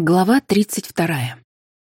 Глава 32.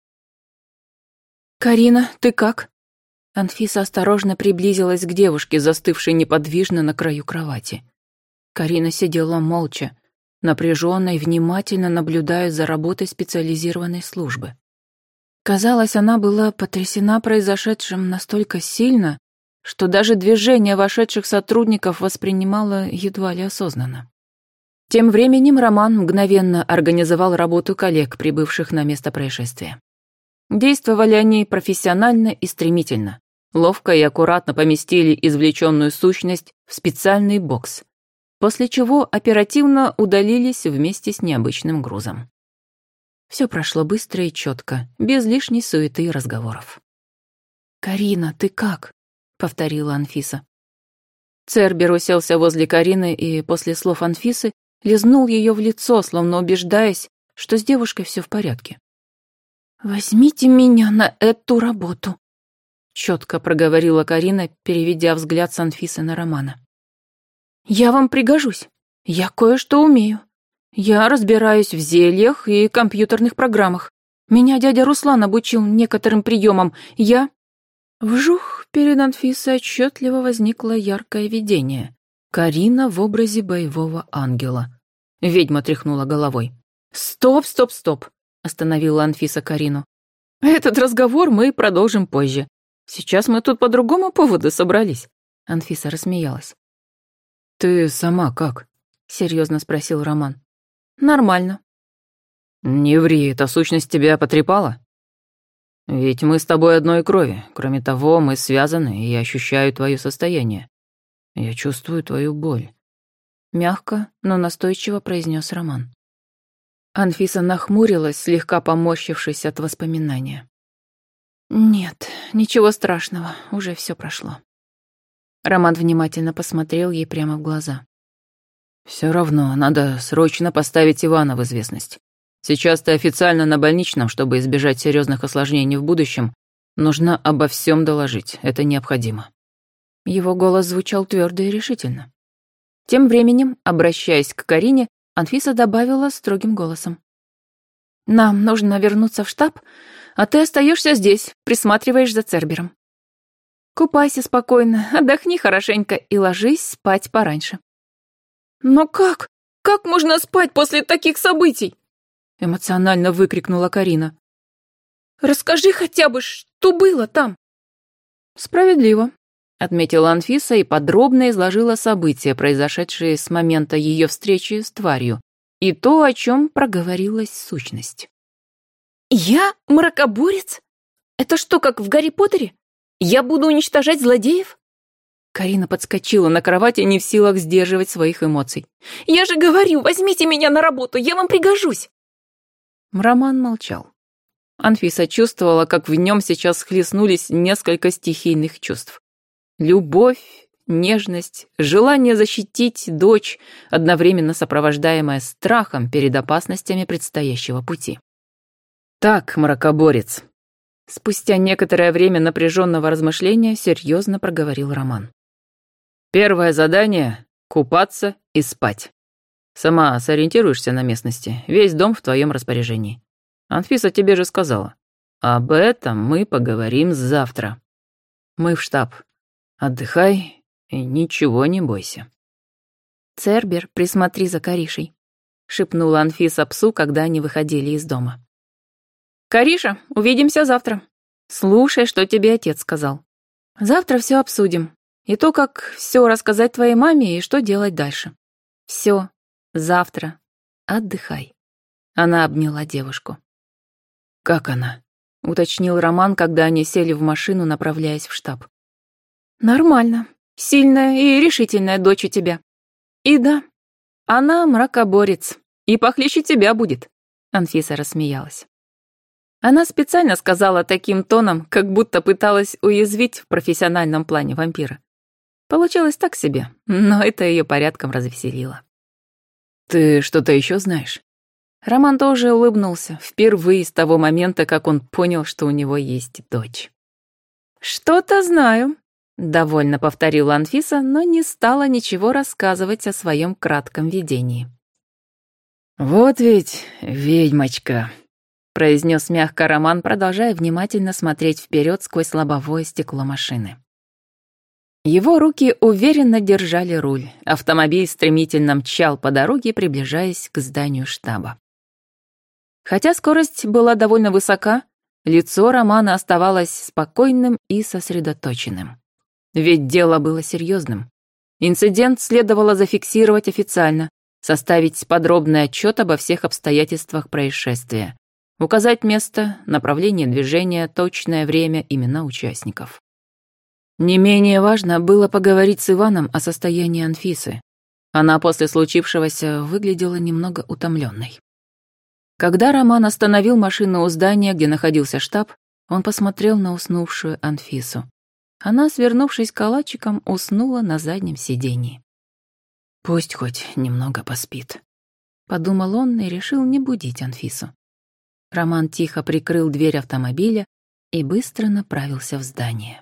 «Карина, ты как?» Анфиса осторожно приблизилась к девушке, застывшей неподвижно на краю кровати. Карина сидела молча, напряженно и внимательно наблюдая за работой специализированной службы. Казалось, она была потрясена произошедшим настолько сильно, что даже движения вошедших сотрудников воспринимала едва ли осознанно. Тем временем Роман мгновенно организовал работу коллег, прибывших на место происшествия. Действовали они профессионально и стремительно. Ловко и аккуратно поместили извлеченную сущность в специальный бокс, после чего оперативно удалились вместе с необычным грузом. Все прошло быстро и четко, без лишней суеты и разговоров. «Карина, ты как?» — повторила Анфиса. Цербер уселся возле Карины и после слов Анфисы лизнул ее в лицо, словно убеждаясь, что с девушкой все в порядке. «Возьмите меня на эту работу», — четко проговорила Карина, переведя взгляд с Анфисы на Романа. «Я вам пригожусь. Я кое-что умею. Я разбираюсь в зельях и компьютерных программах. Меня дядя Руслан обучил некоторым приемам. Вжух, перед Анфисой отчетливо возникло яркое видение. Карина в образе боевого ангела. Ведьма тряхнула головой. «Стоп!» — остановила Анфиса Карину. «Этот разговор мы продолжим позже. Сейчас мы тут по другому поводу собрались». Анфиса рассмеялась. «Ты сама как?» — серьезно спросил Роман. «Нормально». «Не ври, эта сущность тебя потрепала? Ведь мы с тобой одной крови. Кроме того, мы связаны, и я ощущаю твое состояние. Я чувствую твою боль», — мягко, но настойчиво произнес Роман. Анфиса нахмурилась, слегка поморщившись от воспоминания. «Нет, ничего страшного, уже все прошло». Роман внимательно посмотрел ей прямо в глаза. «Все равно, надо срочно поставить Ивана в известность. Сейчас ты официально на больничном, чтобы избежать серьезных осложнений в будущем. Нужно обо всем доложить, это необходимо». Его голос звучал твердо и решительно. Тем временем, обращаясь к Карине, Анфиса добавила строгим голосом. «Нам нужно вернуться в штаб, а ты остаешься здесь, присматриваешь за Цербером. Купайся спокойно, отдохни хорошенько и ложись спать пораньше». «Но как? Как можно спать после таких событий?» Эмоционально выкрикнула Карина. «Расскажи хотя бы, что было там?» «Справедливо», — отметила Анфиса и подробно изложила события, произошедшие с момента ее встречи с тварью, и то, о чем проговорилась сущность. «Я мракоборец? Это что, как в Гарри Поттере? Я буду уничтожать злодеев?» Карина подскочила на кровати, не в силах сдерживать своих эмоций. «Я же говорю, возьмите меня на работу, я вам пригожусь!» Роман молчал. Анфиса чувствовала, как в нем сейчас схлестнулись несколько стихийных чувств. Любовь, нежность, желание защитить дочь, одновременно сопровождаемое страхом перед опасностями предстоящего пути. «Так, мракоборец», — спустя некоторое время напряженного размышления серьезно проговорил Роман. «Первое задание — купаться и спать. Сама сориентируешься на местности, весь дом в твоем распоряжении. Анфиса тебе же сказала. Об этом мы поговорим завтра. Мы в штаб. Отдыхай и ничего не бойся». «Цербер, присмотри за Каришей», — шепнула Анфиса псу, когда они выходили из дома. «Кариша, увидимся завтра. Слушай, что тебе отец сказал. Завтра все обсудим. И то, как все рассказать твоей маме и что делать дальше. Все, завтра. Отдыхай». Она обняла девушку. «Как она?» — уточнил Роман, когда они сели в машину, направляясь в штаб. «Нормально. Сильная и решительная дочь у тебя. И да, она мракоборец. И похлеще тебя будет», — Анфиса рассмеялась. Она специально сказала таким тоном, как будто пыталась уязвить в профессиональном плане вампира. Получилось так себе, но это ее порядком развеселило. «Ты что-то еще знаешь?» Роман тоже улыбнулся, впервые с того момента, как он понял, что у него есть дочь. «Что-то знаю», — довольно повторила Анфиса, но не стала ничего рассказывать о своем кратком видении. «Вот ведь ведьмочка», — произнес мягко Роман, продолжая внимательно смотреть вперед сквозь лобовое стекло машины. Его руки уверенно держали руль. Автомобиль стремительно мчал по дороге, приближаясь к зданию штаба. Хотя скорость была довольно высока, лицо Романа оставалось спокойным и сосредоточенным. Ведь дело было серьезным. Инцидент следовало зафиксировать официально, составить подробный отчет обо всех обстоятельствах происшествия, указать место, направление движения, точное время, имена участников. Не менее важно было поговорить с Иваном о состоянии Анфисы. Она после случившегося выглядела немного утомленной. Когда Роман остановил машину у здания, где находился штаб, он посмотрел на уснувшую Анфису. Она, свернувшись калачиком, уснула на заднем сиденье. «Пусть хоть немного поспит», — подумал он и решил не будить Анфису. Роман тихо прикрыл дверь автомобиля и быстро направился в здание.